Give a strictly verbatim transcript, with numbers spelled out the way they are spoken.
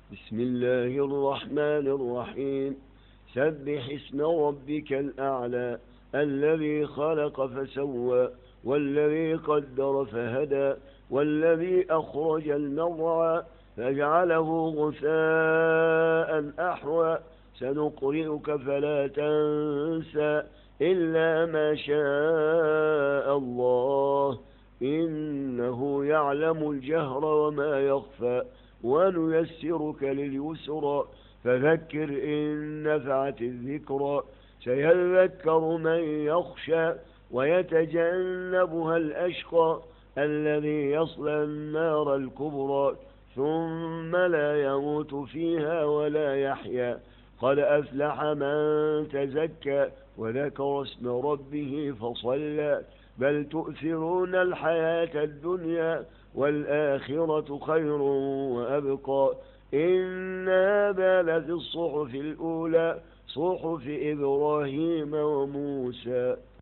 بسم الله الرحمن الرحيم. سبح اسم ربك الأعلى الذي خلق فسوى والذي قدر فهدى والذي أخرج المرعى فجعله غثاء أحوى سنقرئك فلا تنسى إلا ما شاء الله إنه يعلم الجهر وما يخفى ونيسرك لليسرى فذكر إن نفعت الذكرى سيذكر من يخشى ويتجنبها الأشقى الذي يصلى النار الكبرى ثم لا يموت فيها ولا يحيا قد أفلح من تزكى وذكر اسم ربه فصلى بل تؤثرون الحياة الدنيا والآخرة خير وأبقى إن هذا لفي الصحف الأولى صحف إبراهيم وموسى.